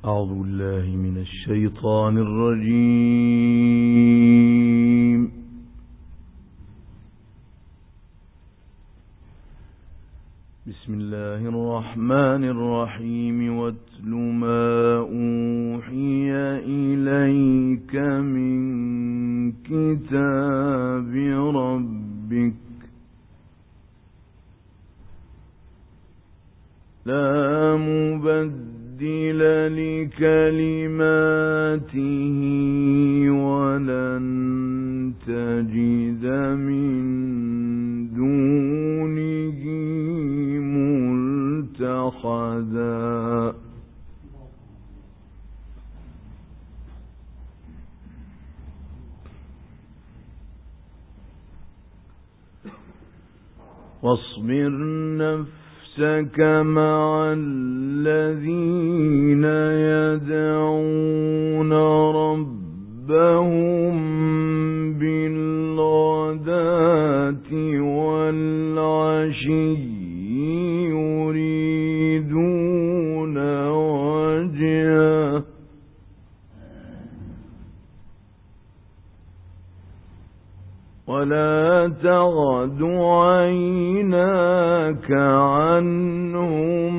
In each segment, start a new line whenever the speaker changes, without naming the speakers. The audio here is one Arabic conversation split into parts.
أعوذ بالله من الشيطان الرجيم. بسم الله الرحمن الرحيم. واتل ما أوحي إليك من كتاب ربك لا مبدل لكلماته ولن تجد من دونه ملتحدا. واصبر نفسك مع الذين يدعون ربهم بالغداة والعشي يريدون وجهه ولا تعد عيناك عنهم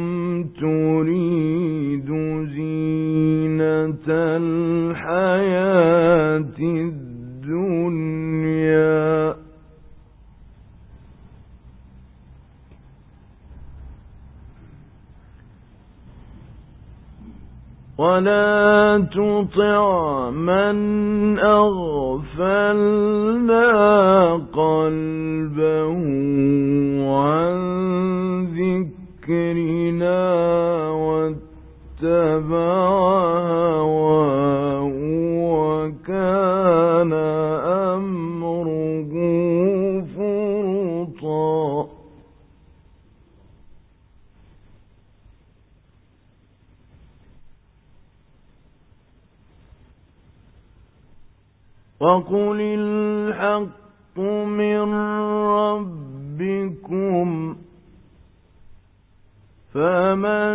تريد زينة الحياة الدنيا ولا تطع من أغفلنا قلبه عن ذكرنا واتبع هواه وكان أمره فرطا. وقل الحق من ربكم فمن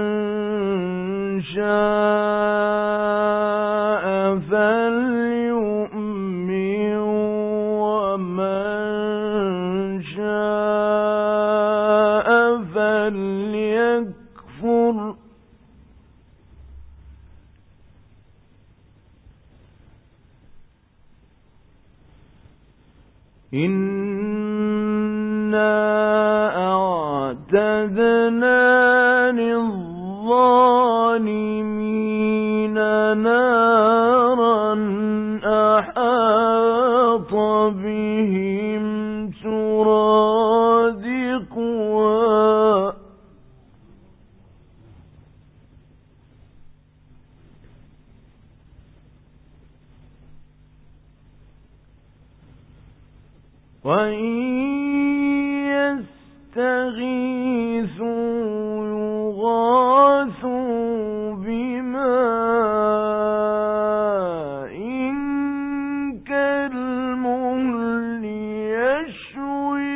شاء فليؤمن ومن شاء فليكفر. إنا أعتدنا للظالمين نارا أحاط بهم سرادقها وإن يستغيثوا يغاثوا بماء كالمهل يشوي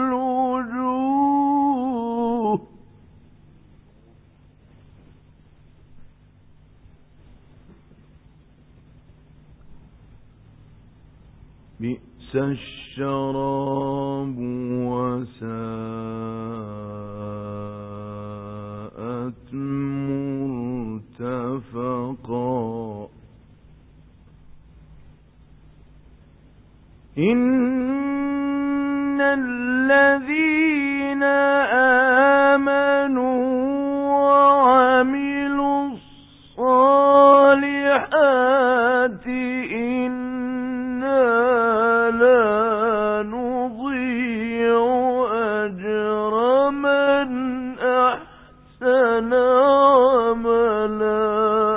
الوجوه بئس الشراب وساءت مرتفقا. إن الذين آمنوا وعملوا الصالحات لا نضيع أجر من أحسن عملا.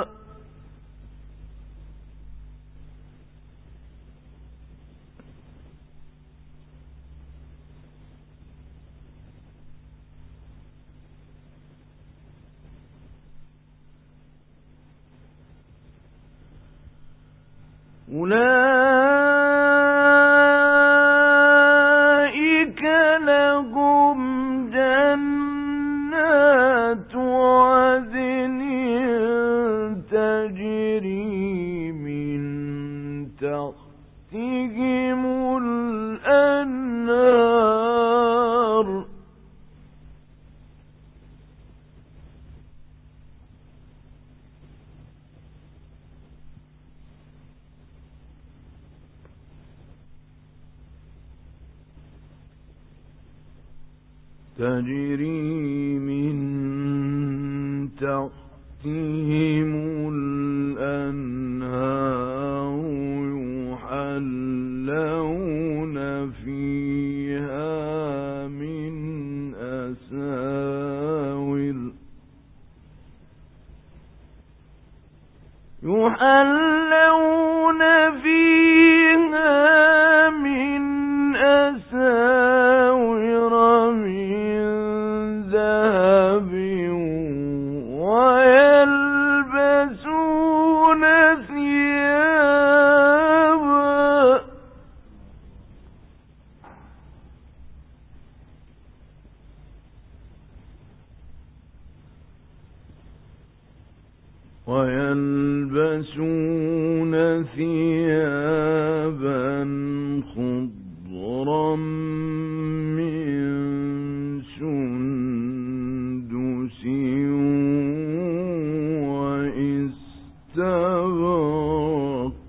أولئك لهم جنات عدن تجري من تحتهم الأنهار تجري من تحتهم الأنهار يحلون فيها من أساور من ذهب ويلبسون ثيابا خضرا من سندس واستبرق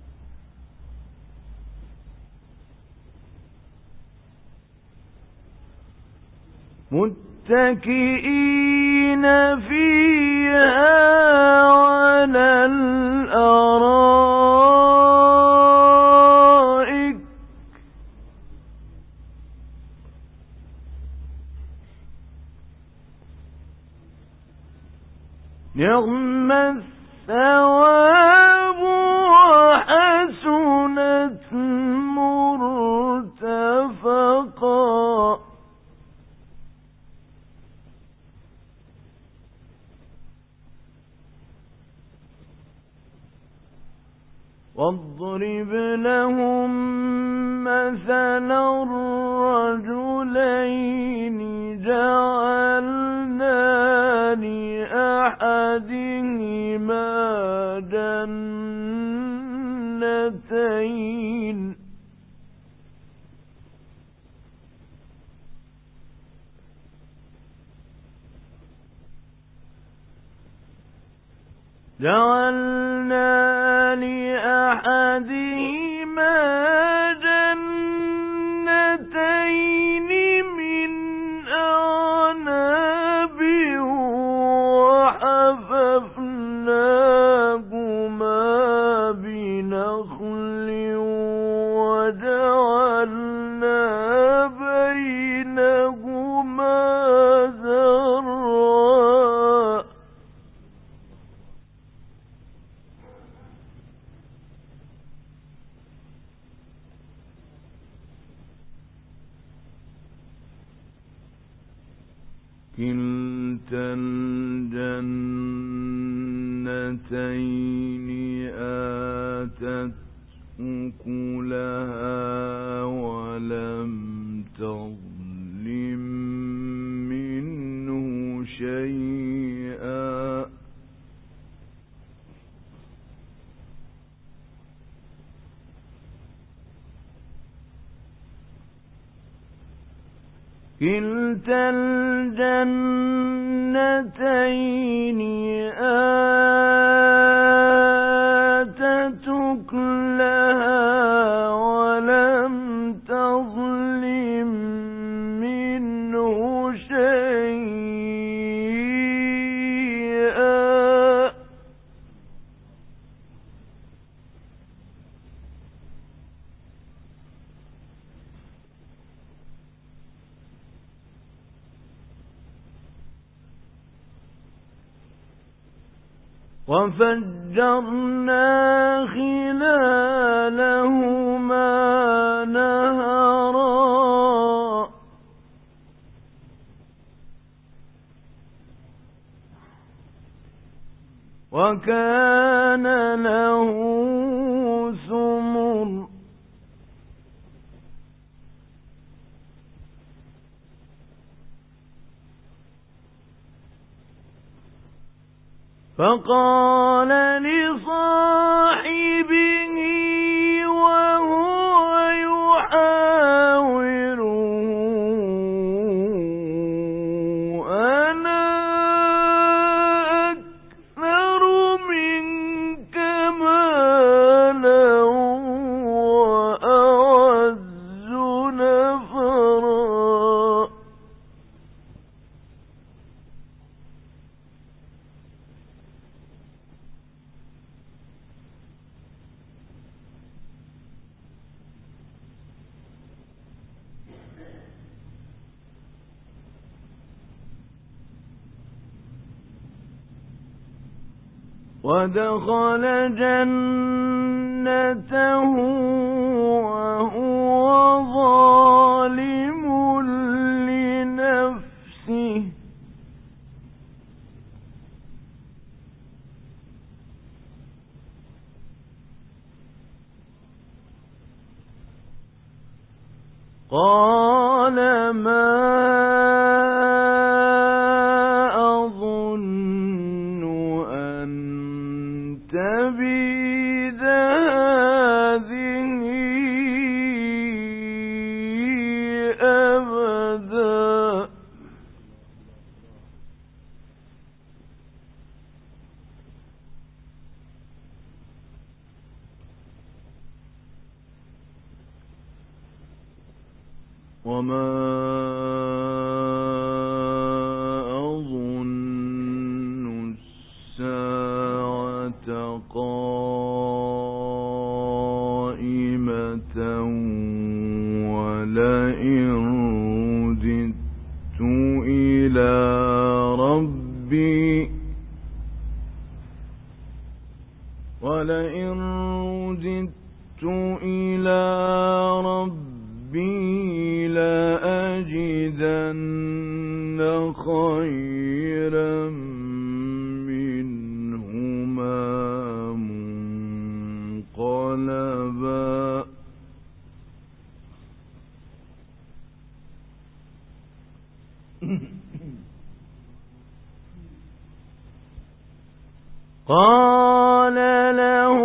متكئين فيها على الأرائك نعم الثواب وحسنت مرتفقا واضرب لهم مثلا الرجلين جعلنا لأحدهما جنتين من أعناب وحففناهما بنخل وجعلنا بينهما زرعا كلتا الجنتين آتت أكلها ولم تظلم منه شيئا كلتا الجنتين آتت أكلها ولم تظلم منه شيئا وفجرنا خلالهما نهرا وكان له ثمر فقال لصاحبه وهو يحاوره أنا أكثر منك مالا وأعز نفرا. ودخل جنته وهو ظالم لنفسه قال ما أظن أن تبيد هذه أبدا. وما أظن الساعة قائمة ولئن رددت إلى ربي لأجدن خيرا منهما منقلبا. قال له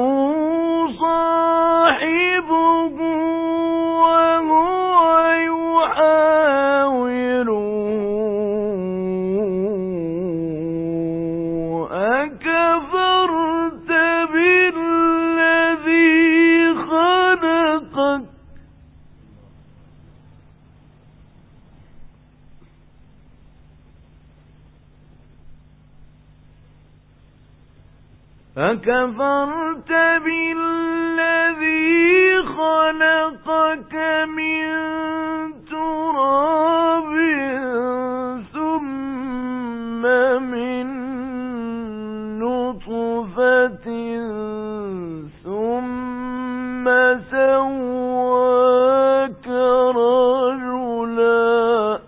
صاحبه وهو يحاوره أكفرت بالذي خلقك من تراب ثم من نطفة ثم سواك رجلا.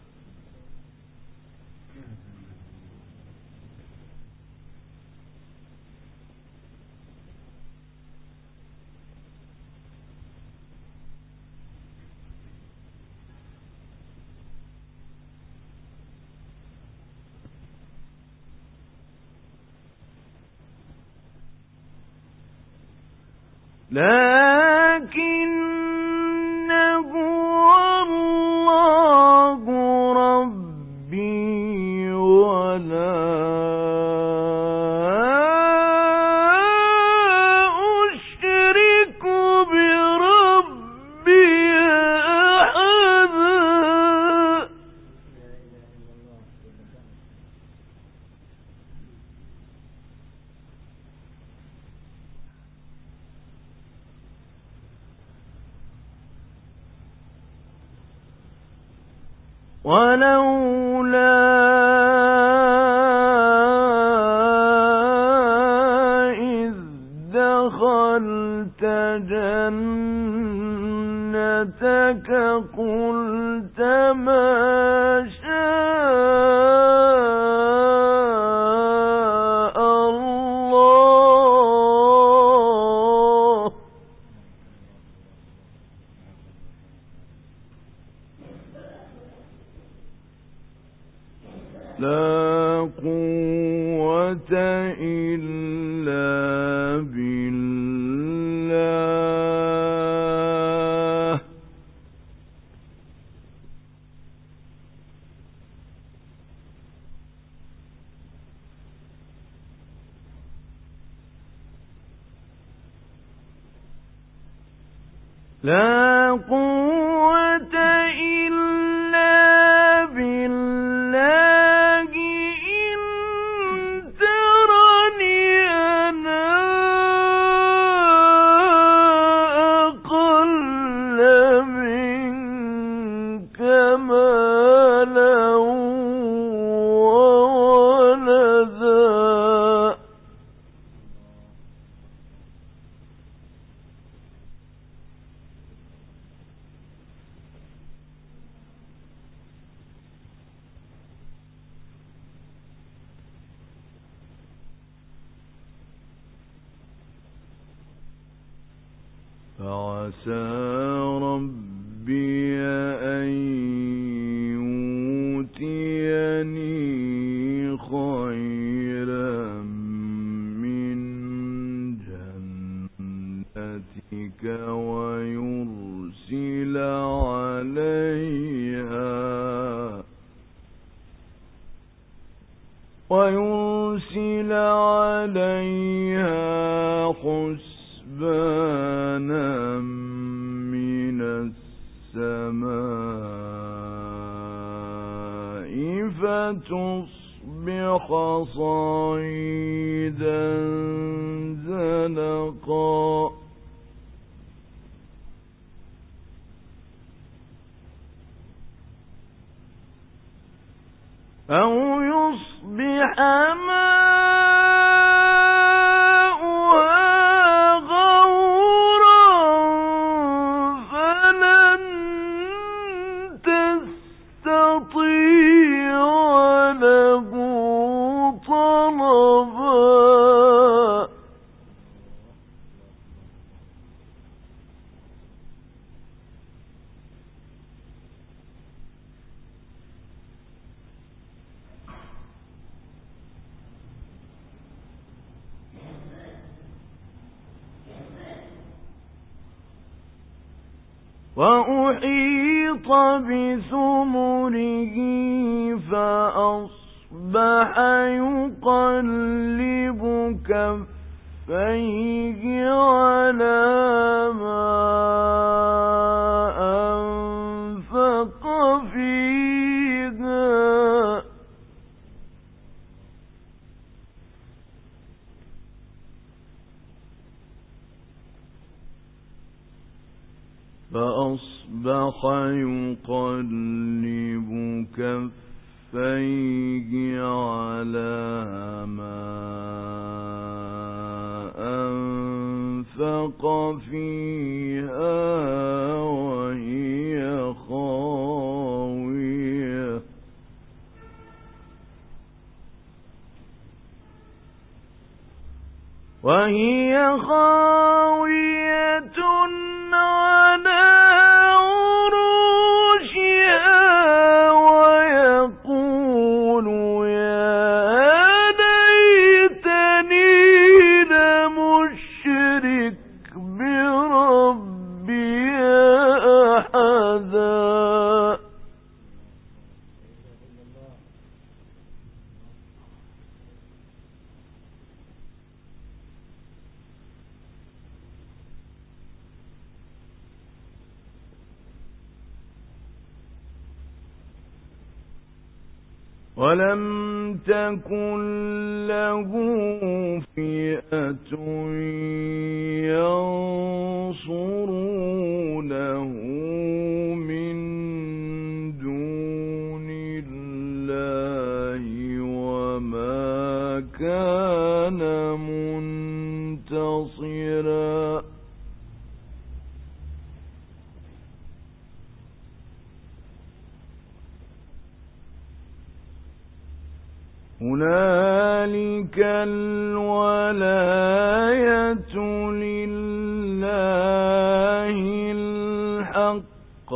لكن هو الله ربي ولا أشرك بربي أحدا. ولولا إذ دخلت جنتك قلت ما شاء الله لا قوة لا قوة إلا بالله إن ترني أنا أقل منك مالا وولدا فعسى ربي أن يؤتيني خيرا من جنتك ويرسل عليها حسبانا من السماء فتصبح صعيدا زلقا أو يصبح ماؤها غورا فلن تستطيع له طلبا وأحيط بثمره فأصبح يقلب كفيه على ما أنفق فيها فأصبح يقلب كفيه على ما أنفق فيها وهي خاوية على عروشها ويقول يا ليتني لم أشرك بربي أحدا ولم تكن له فئة ينصرونه من دون الله وما كان منتصرا هنالك الولاية لله الحق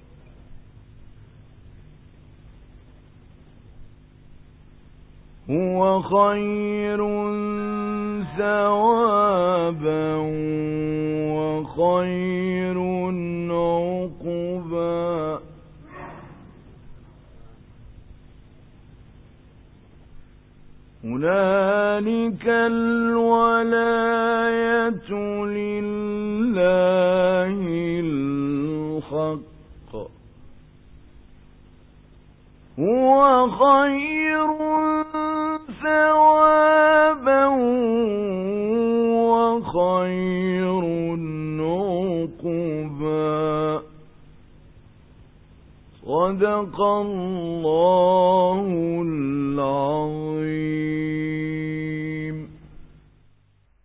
هو خير ثوابا وخير عقبا هنالك الولاية لله الحق هو خير ثوابا وخير عقبا. صدق الله